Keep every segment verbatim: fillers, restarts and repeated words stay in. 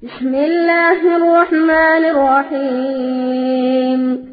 بسم الله الرحمن الرحيم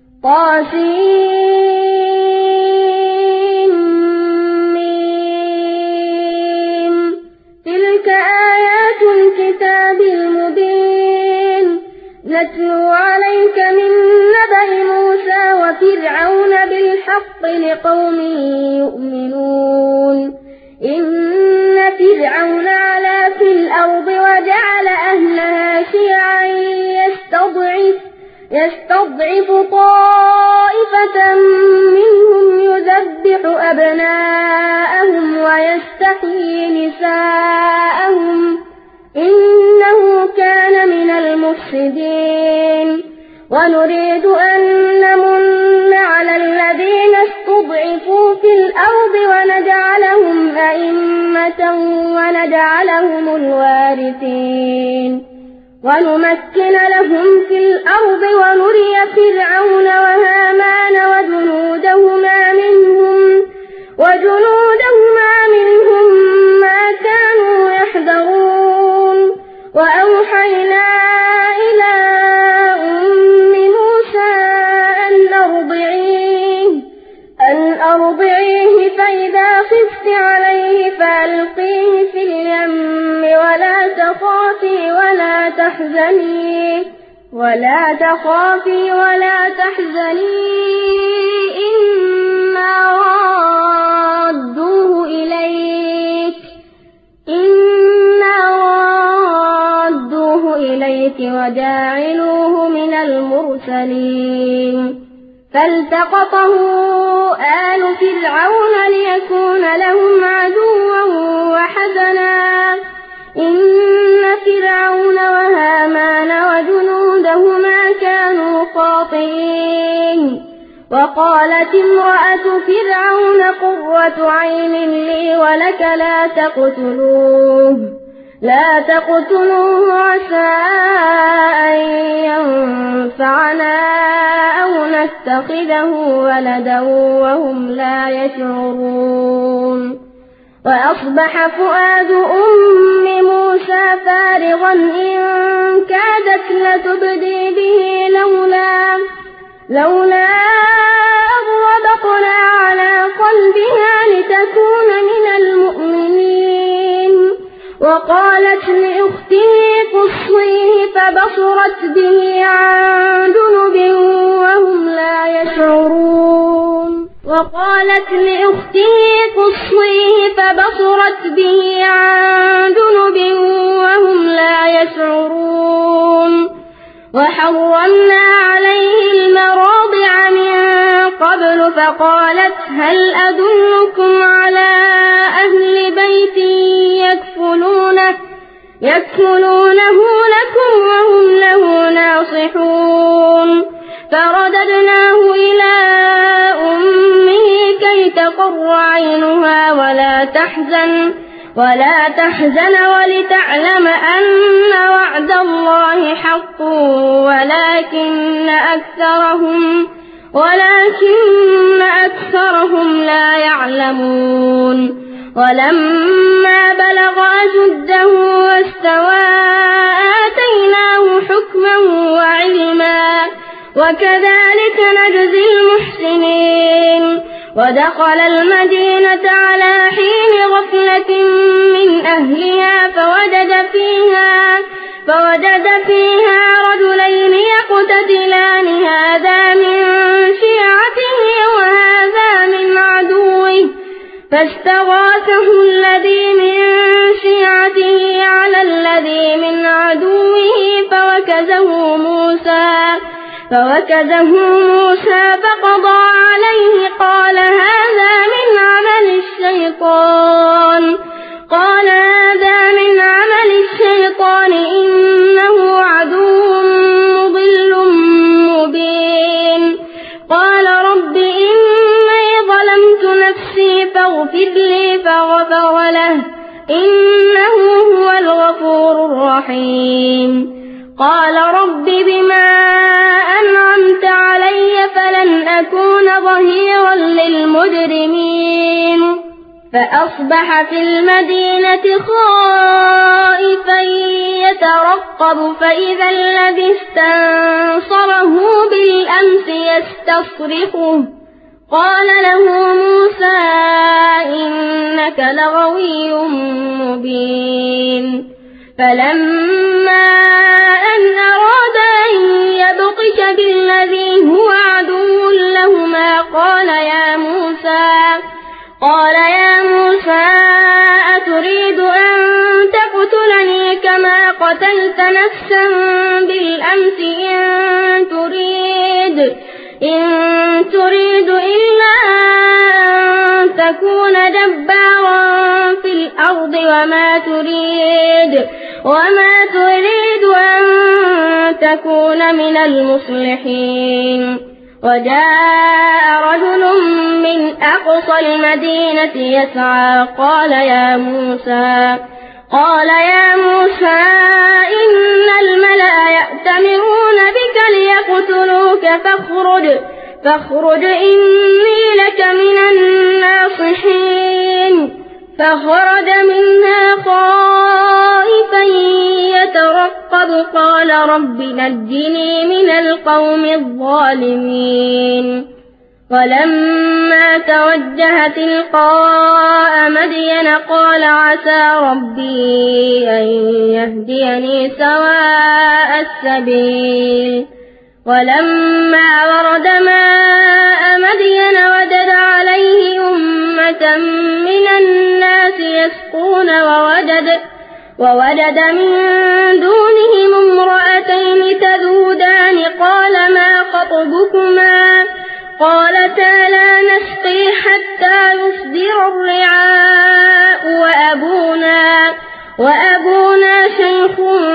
طاسيم تلك آيات الكتاب المبين نتلو عليك من نبأ موسى وفرعون بالحق لقوم يؤمنون إن فرعون علا في الأرض وجعل أهلها شيعا يستضعف, يستضعف طائفة منهم يذبح أبناءهم ويستحيي نساءهم إنه كان من المفسدين ونريد أن نمن على الذين استضعفوا في الأرض ونجعلهم أئمة ونجعلهم الوارثين ونمكن لهم في الأرض ونري فرعون وهامان وجنودهما منهم وجنودهما منهم ما كانوا يحذرون وأوحينا إلى أم موسى أن أرضعيه أن أرضعيه فإذا خفت عليه فألقيه في اليم ولا تخافي ولا تحزني ولا تخافي ولا تحزني إنا رادوه إليك إنا رادوه إليك وجاعلوه من المرسلين فالتقطه آل فرعون ليكون لهم عدوا وحزنا إن فرعون وهامان وجنودهما كانوا خاطئين وقالت امرأة فرعون قرة عين لي ولك لا تقتلوه لا تقتلوه عسى أن ينفعنا أو نتخذه ولدا وهم لا يشعرون وأصبح فؤاد أم موسى فارغا إن كادت لتبدي به لولا لولا أربطنا على قلبها لتكون من المؤمنين وقالت لأخته قصيه فبصرت به عن جنب وهم لا يشعرون وقالت لأخته قصيه فبصرت به عن جنب وهم لا يشعرون وحرمنا عليه المراضع من قبل فقالت هل أدلكم على أهل بيت يكفلونه يكفلونه لكم وهم له ناصحون فرددناه إلى أمه كي تقر عينها ولا تحزن ولا تحزن ولتعلم أن وعد الله حق ولكن أكثرهم ولكن أكثرهم لا يعلمون ولما بلغ أشده واستوى آتيناه حكما وعلما وكذلك نجزي المحسنين ودخل المدينة على حين غفلة من أهلها فوجد فيها فوجد فيها رجلين يقتتلان هذا من شيعته وهذا من عدوه فاستغاثه الذي من شيعته على الذي من عدوه فوكزه موسى فوكزه موسى فقضى عليه قال هذا من عمل الشيطان قال هذا من عمل الشيطان إنه عدو مضل مبين قال رب إني ظلمت نفسي فاغفر لي فغفر له إنه هو الغفور الرحيم قال رب بما أنعمت علي فلن أكون ظهيرا للمجرمين فأصبح في المدينة خائفا يترقب يترقب فإذا الذي استنصره بالأمس يستصرخه قال له موسى إنك لغوي مبين فلما أن أراد أن يبطش بالذي هو عدو لهما قال يا موسى قال يا موسى أتريد أن تقتلني كما قتلت نفسا بالأمس إن تريد إن تريد إلا أن تكون جبارا في الأرض وما تريد وما تريد أن تكون من المصلحين وجاء رجل من أقصى المدينة يسعى قال يا موسى قال يا موسى إن الملأ يأتمرون بك ليقتلوك فاخرج فاخرج إني لك من الناصحين فخرج منها خائفا يترقب قال رب نجني من القوم الظالمين ولما توجه تلقاء مدين قال عسى ربي أن يهديني سواء السبيل ولما ورد ماء مدين وجد عليه أمة من الناس يسقون ووجد, ووجد من دونهم امرأتين تذودان قال ما خطبكما قالتا لا نسقي حتى يصدر الرعاء وأبونا, وأبونا شيخ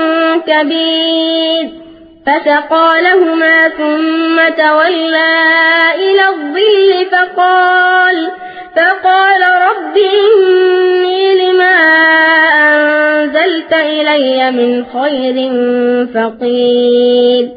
كبير فسقى لهما ثم تولى إلى الظل فقال, فقال رب إني لما أنزلت إلي من خير فقير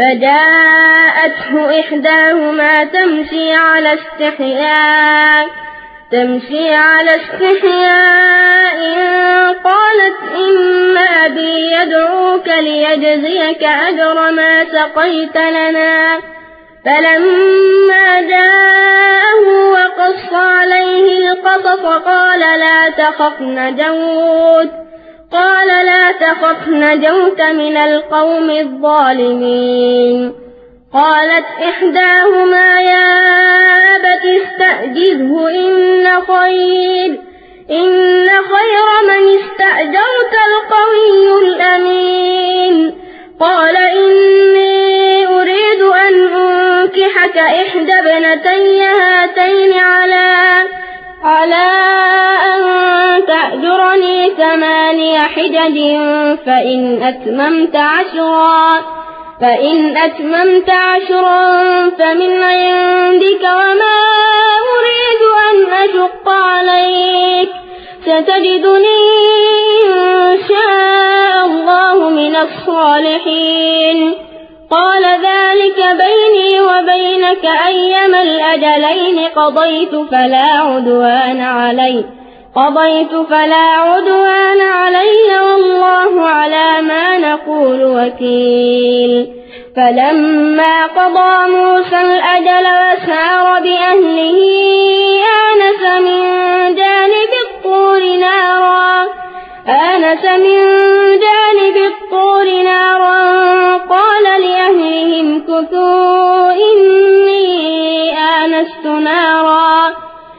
فجاءته إحداهما تمشي على استحياء تمشي على استحياء قالت إن أبي يدعوك ليجزيك أجر ما سقيت لنا فلما جاءه وقص عليه القصص قال لا تخف نجوت قال لا تخف نجوت من القوم الظالمين قالت إحداهما يا أبت استأجره إن خير إن خير من استأجرت القوي الأمين قال إني أريد أن أنكحك إحدى ابنتي هاتين على على أن تأجرني ثماني حجج فإن أتممت عشرا فإن أتممت عشرا فمن عندك وما أريد أن أشق عليك ستجدني إن شاء الله من الصالحين قال ذلك بيني وبينك أيما الأجلين قضيت فلا عدوان علي قضيت فلا عدوان علي والله على ما نقول وكيل فلما قضى موسى الأجل وسار بأهله آنس من جانب الطور نارا آنس من جانب الطور نارا قال لأهلهم كثوا إني آنست نارا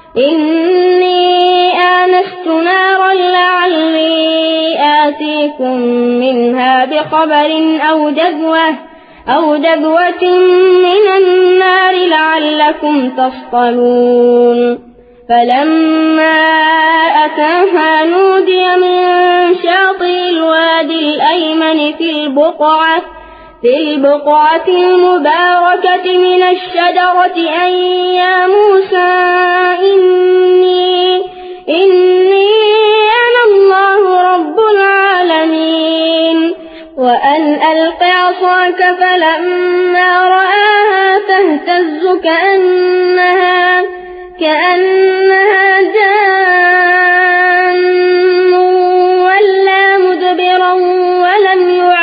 إني آنست نارا لعلي آتيكم منها بخبر أو جذوة أو جذوة من النار لعلكم تصطلون فلما أتاها نودي من شاطئ الوادي الأيمن في البقعة في البقعة المباركة من الشجرة أن يا موسى إني إني أنا الله رب العالمين وأن ألق عصاك فلما رآها تهتز كأنها كأنها جان ولا مدبرا ولم يعلم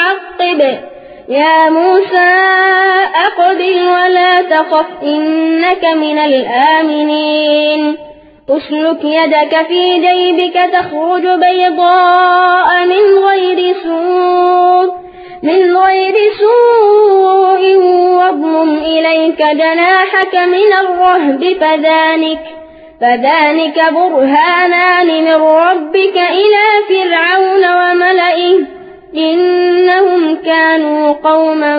أقرب يا موسى أقبل ولا تخف إنك من الآمنين اسلك يدك في جيبك تخرج بيضاء من غير سوء من غير سوء واضمم إليك جناحك من الرهب فذلك فذلك برهانان من ربك إلى فرعون وملئه إنهم كانوا قوما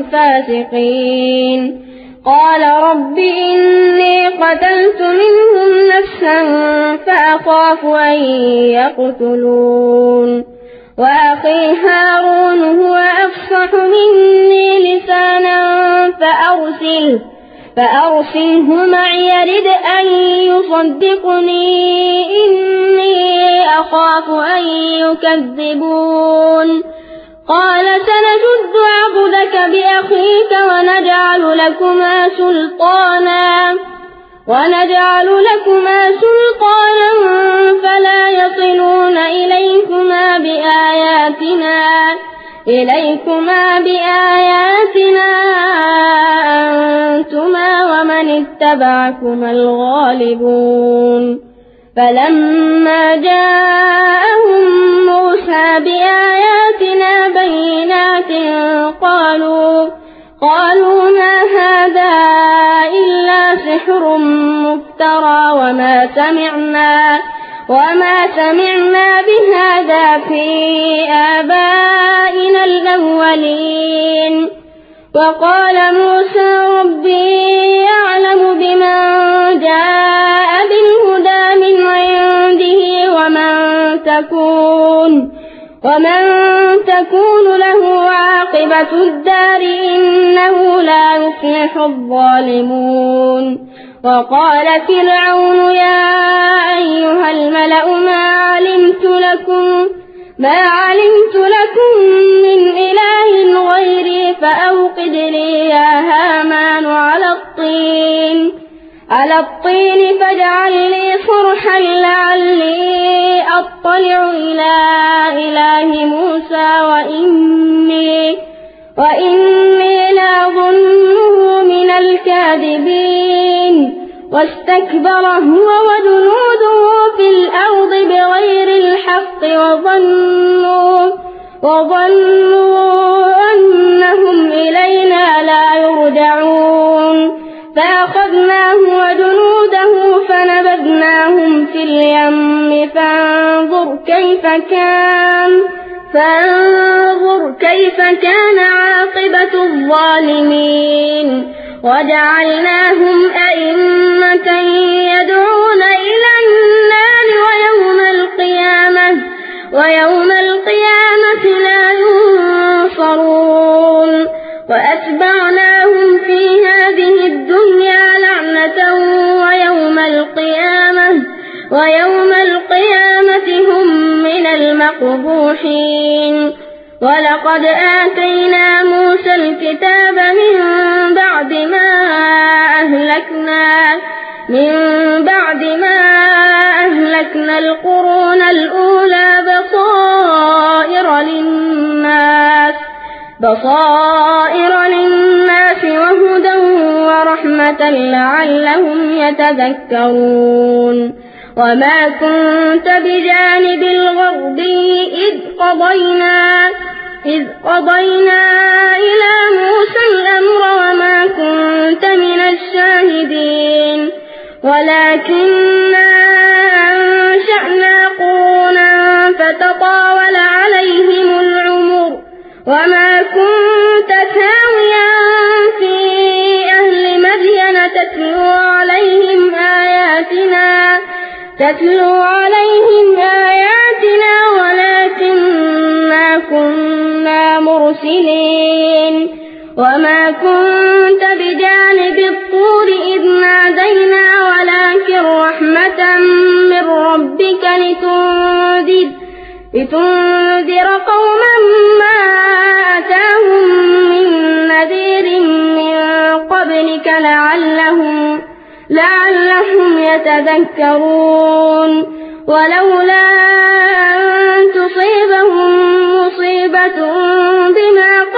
فاسقين قال رب إني قتلت منهم نفسا فأخاف أن يقتلون وأخي هارون هو أفصح مني لسانا فأرسله فأرسله معي يرد أن يصدقني إني أخاف أن يكذبون قال سنشد عضدك بأخيك ونجعل لكما سلطانا ونجعل لكما سلطانا فلا يصلون إليكما بآياتنا إليكما بآياتنا أنتما ومن اتبعكما الغالبون فلما جاءهم موسى بآياتنا بينات قالوا قالوا ما هذا إلا سحر مفترى وما سمعنا وما سمعنا بهذا في آبائنا الأولين وقال موسى ربي أعلم بمن جاء بالهدى من عنده ومن تكون ومن تكون له عاقبة الدار إنه لا يفلح الظالمون وقال فرعون يا أيها الملأ ما علمت لكم ما علمت لكم من إله غيري فأوقد لي يا هامان على الطين على الطين فاجعل لي صرحا لعلي أطلع إلى إله موسى وإني وإني لأظنه من الكاذبين واستكبر هو وجنوده في الأرض بغير الحق وظنوا وظنوا أنهم إلينا لا يرجعون فأخذناه وجنوده فنبذناهم في اليم فانظر كيف كان فانظر كيف كان عاقبة الظالمين وجعلناهم أئمة يدعون إلى النار ويوم القيامة ويوم القيامة لا ينصرون وأتبعناهم في هذه الدنيا لعنة ويوم القيامة ويوم القيامة هم من المقبوحين ولقد آتينا موسى الكتاب من بعد ما أهلكنا من بعد ما أهلكنا القرون الأولى بصائر للناس بصائر للناس وهدى ورحمة لعلهم يتذكرون وما كنت بجانب الغربي إذ قضينا إذ قضينا إلى موسى الأمر وما كنت من الشاهدين ولكننا أنشأنا قرونا فتطاول عليهم العمر وما كنت ثاويا في أهل مدين تتلو عليهم آياتنا تتلو عليهم آياتنا ولكننا كنا مرسلين وما كنت بجانب الطور إذ نادينا ولكن رحمة من ربك لتنذر لتنذر قوما ما أتاهم من نذير من قبلك لعلهم لعلهم يتذكرون ولولا أن تصيبهم مصيبة بما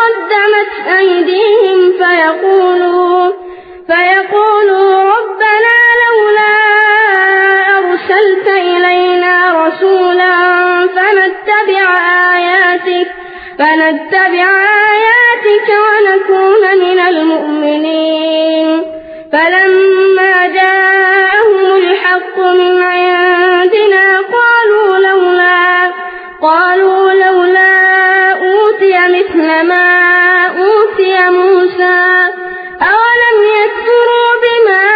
أيديهم فيقولوا, فيقولوا ربنا لولا أرسلت إلينا رسولا فنتبع آياتك, فنتبع آياتك ونكون من المؤمنين. فلما جاءهم الحق من عندنا قالوا لولا, قالوا لولا أوتي مثل ما أوتي موسى أولم يكفروا بما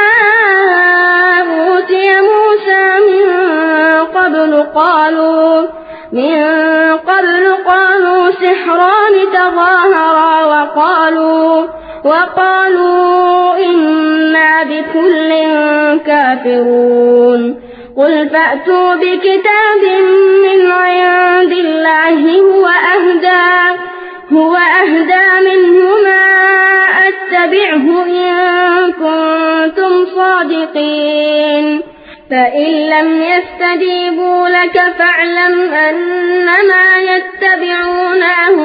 أوتي موسى من قبل قالوا من قبل قالوا سحران تظاهرا وقالوا وقالوا إنا بكل كافرون. قل فأتوا بكتاب من عند الله هو أهدى هو أهدى منهما أتبعه إن كنتم صادقين. فإن لم يستجيبوا لك فاعلم أنما يتبعون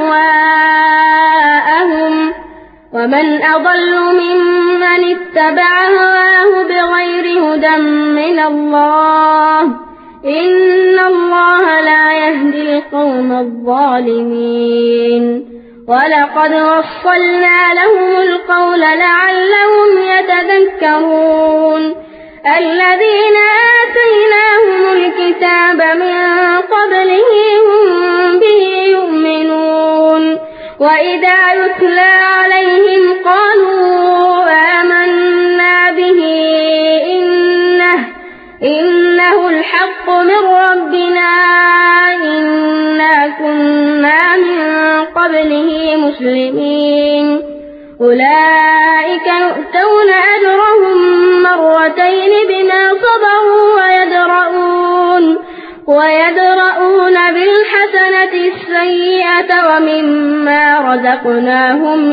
أهواءهم ومن أضل ممن اتبع هواه بغير هدى من الله إن الله لا يهدي القوم الظالمين. ولقد وصلنا لهم القول لعلهم يتذكرون. الذين آتيناهم الكتاب من قبله هم به يؤمنون وإذا يتلى عليهم قالوا آمنا به إنه, إنه الحق من ربنا إنا كنا من قبله مسلمين. أولئك يؤتون أجرهم مرتين بما صبروا ويدرؤون, ويدرؤون بالحسنة السيئة ومما رزقناهم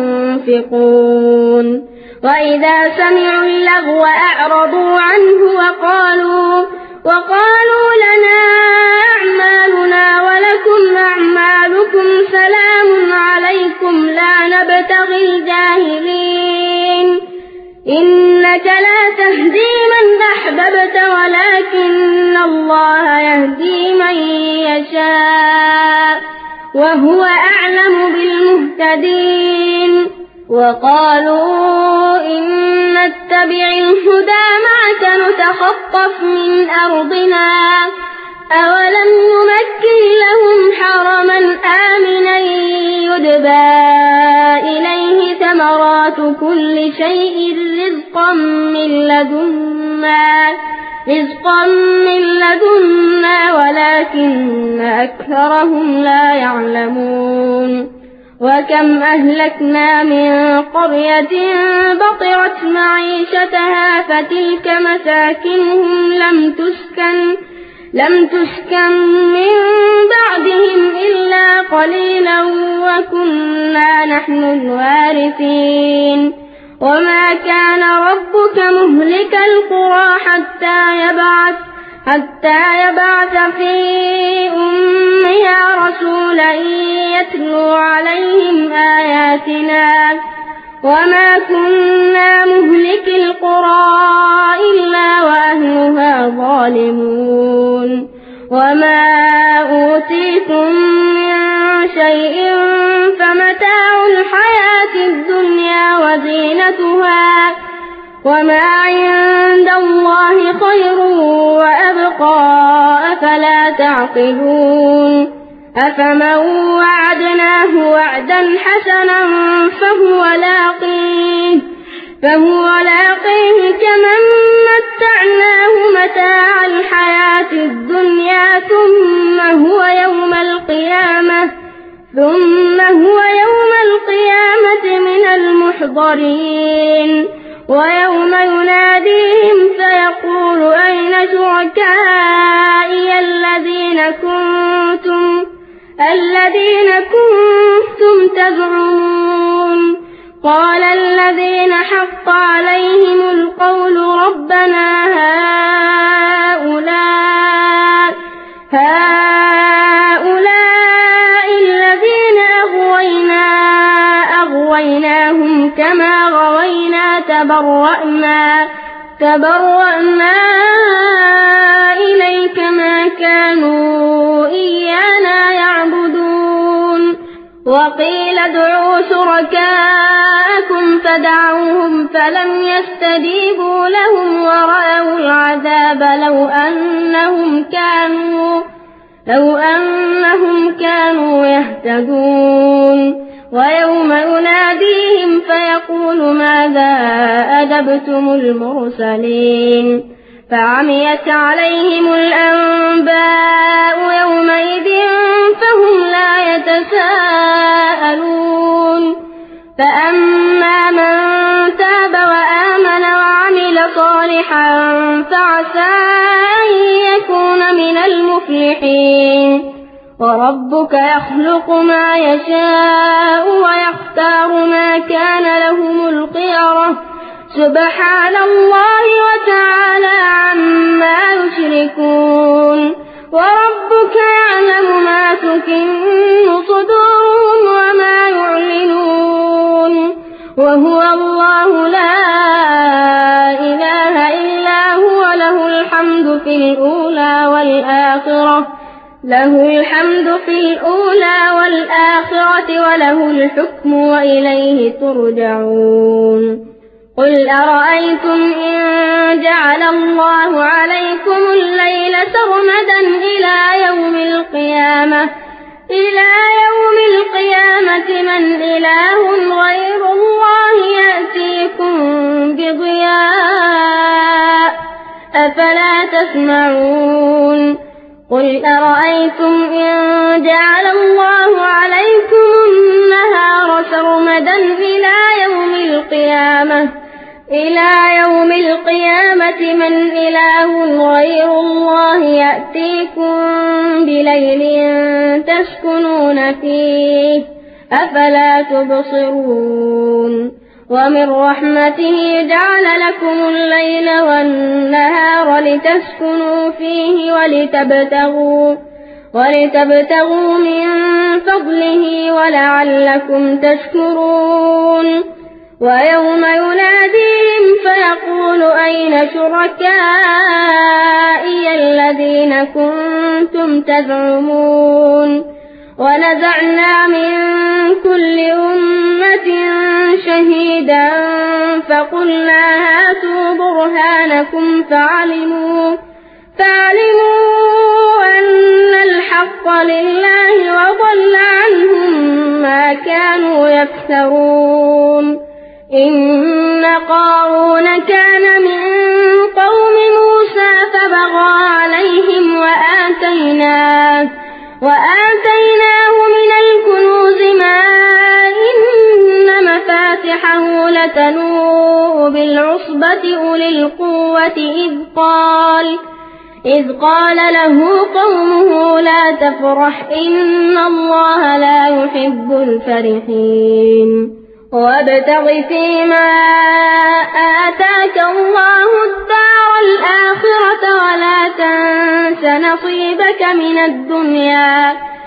ينفقون. وإذا سمعوا اللغو أعرضوا عنه وقالوا, وقالوا لنا أعمالنا ولكم أعمالكم سلام عليكم لا نبتغي الجاهلين. إنك لا تهدي من أحببت ولكن الله يهدي من يشاء وهو أعلم بالمهتدين. وقالوا إن نتبع الهدى معك نتخطف من أرضنا أولم نمكن لهم حرما آمنا يجبى إليه ثمرات كل شيء رزقا من لدنا رزقا من لدنا ولكن أكثرهم لا يعلمون. وكم أهلكنا من قرية بطرت معيشتها فتلك مساكنهم لم تسكن لم تسكن من بعدهم إلا قليلا وكنا نحن الوارثين. وما كان ربك مهلك القرى حتى يبعث حتى يبعث في أمها رسولا يتلو عليهم آياتنا وما كنا مهلك القرى إلا وأهلها ظالمون. وما أوتيتم من شيء فمتاع الحياة الدنيا وزينتها وما عند الله خير وأبقى أفلا تعقلون. أفمن وعدناه وعدا حسنا فهو لاقيه فهو لاقيه كمن متعناه متاع الحياة الدنيا ثم هو يوم القيامة ثم هو يوم القيامة من المحضرين. ويوم يناديهم فيقول أين شركائي الذين كنتم الذين كنتم تزعمون قال الذين حق عليهم القول ربنا هؤلاء هؤلاء الذين أغوينا أغوينا كما غوينا تبرأنا تبرأنا إليك ما كانوا إيانا يعبدون وقيل ادعوا شركاءكم فدعوهم فلم يستجيبوا لهم ورأوا العذاب لو أنهم كانوا لو أنهم كانوا يهتدون ويوم يناديهم فيقول ماذا أجبتم المرسلين فعميت عليهم الأنباء يومئذ فهم لا يتساءلون فأما من تاب وآمن وعمل صالحا فعسى أن يكون من المفلحين وربك يخلق ما يشاء ويختار ما كان لهم الخيرة سبحان الله وتعالى عما يشركون وربك يعلم ما تكن صدورهم وما يعلنون وهو الله لا إله إلا هو له الحمد في الأولى والآخرة له الحمد في الأولى والآخرة وله الحكم وإليه ترجعون قل أرأيتم إن جعل الله عليكم الليل سرمدا إلى يوم القيامة إلى يوم القيامة من إله غير الله يأتيكم بضياء أفلا تسمعون قل أرأيتم إن جعل الله عليكم النهار سرمدا إلى يوم القيامة إلى يوم القيامة من إله غير الله يأتيكم بليل تسكنون فيه أفلا تبصرون ومن رحمته جعل لكم الليل والنهار لتسكنوا فيه ولتبتغوا ولتبتغوا من فضله ولعلكم تشكرون ويوم يناديهم فيقول أين شركائي الذين كنتم تزعمون ونزعنا من كل أمة شهيدا فقلنا هاتوا برهانكم فعلموا فعلموا أن الحق لله وضل عنهم ما كانوا يفترون إن قارون كان من قوم موسى فبغى عليهم وآتيناه وآتيناه من الكنوز ما إن مفاتحه لتنوء بالعصبة أولي القوة إذ قال إذ قال له قومه لا تفرح إن الله لا يحب الفرحين وابتغ فيما آتاك الله الدار الآخرة ولا تنس نصيبك من الدنيا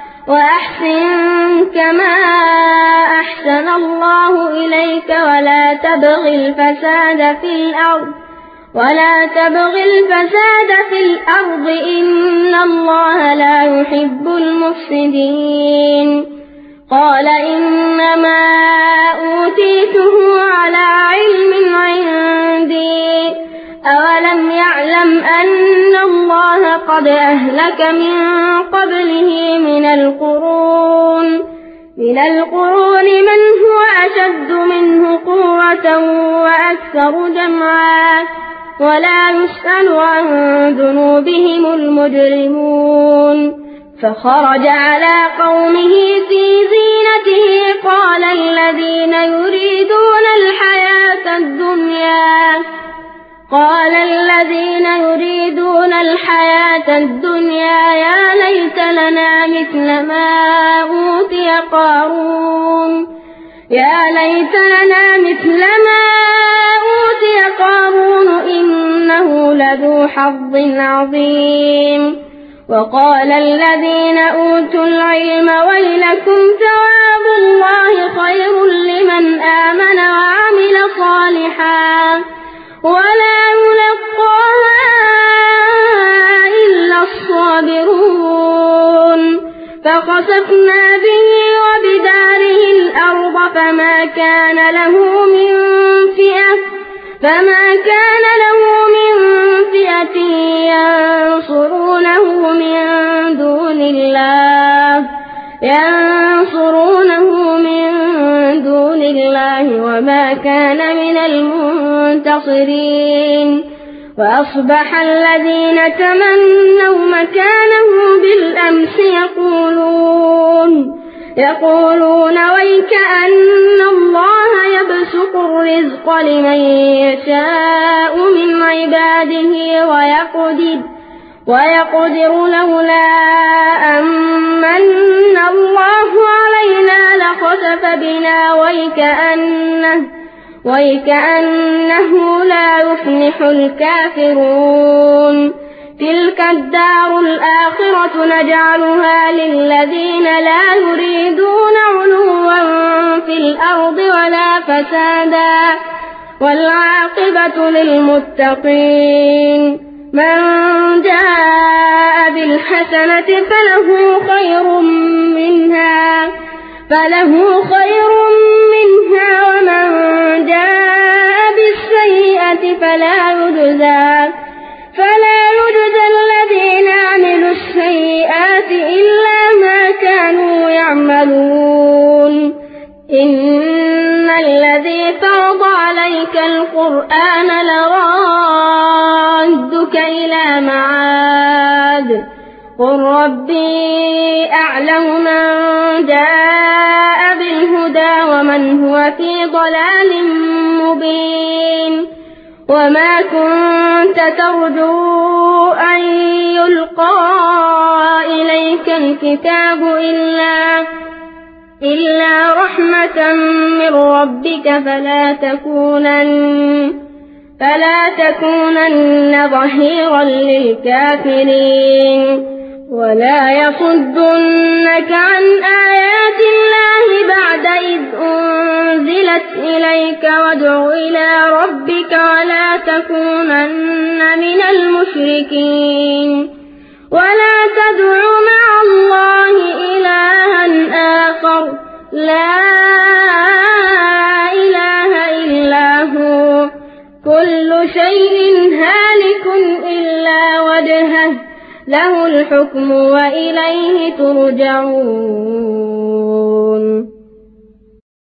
وأحسن كما أحسن الله إليك ولا تبغ الفساد في الأرض ولا تبغ الفساد في الأرض إن الله لا يحب المفسدين قال إنما أوتيته على علم عندي أولم يعلم أن الله قد أهلك من قبله من القرون من القرون من هو أشد منه قوة وأكثر جمعا ولا يسأل عن ذنوبهم المجرمون فخرج على قومه في زينته قال الذين يريدون الحياة الدنيا قال الذين يريدون الحياة الدنيا يا ليت لنا مثل ما أوتي قارون يا ليت لنا مثل ما أوتي قارون إنه لذو حظ عظيم وقال الذين أوتوا العلم ويلكم ثواب الله خير لمن آمن وعمل فخسفنا به وبداره الأرض فما كان له من فئة فما كان له من فئة ينصرونه من دون الله ينصرونه من دون الله وما كان من المنتصرين وأصبح الذين تمنوا مكانه بالأمس يقولون يقولون ويكأن الله يبسط الرزق لمن يشاء من عباده ويقدر ويقدر لولا أمن الله علينا لخسف بنا ويكأنه ويكأنه لا يفلح الكافرون تلك الدار الآخرة نجعلها للذين لا يريدون علوا في الأرض ولا فسادا والعاقبة للمتقين من جاء بالحسنة فله خير منها فله خير منها ومن جاء بالسيئة فلا يجزى فلا يجزى الذين عملوا السيئات إلا ما كانوا يعملون إن الذي فرض عليك القرآن لرادك إلى معاد قل ربي أعلم من جاء بالهدى ومن هو في ضلال مبين وما كنت ترجو أن يلقى إليك الكتاب إلا إلا رحمة من ربك فلا تكونن فلا تكونن ظهيرا للكافرين ولا يصدنك عن آيات الله بعد إذ أنزلت إليك وادع إلى ربك ولا تكونن من المشركين ولا تدع مع الله إلها آخر لا إله إلا هو كل شيء هالك إلا وجهه له الحكم وإليه ترجعون.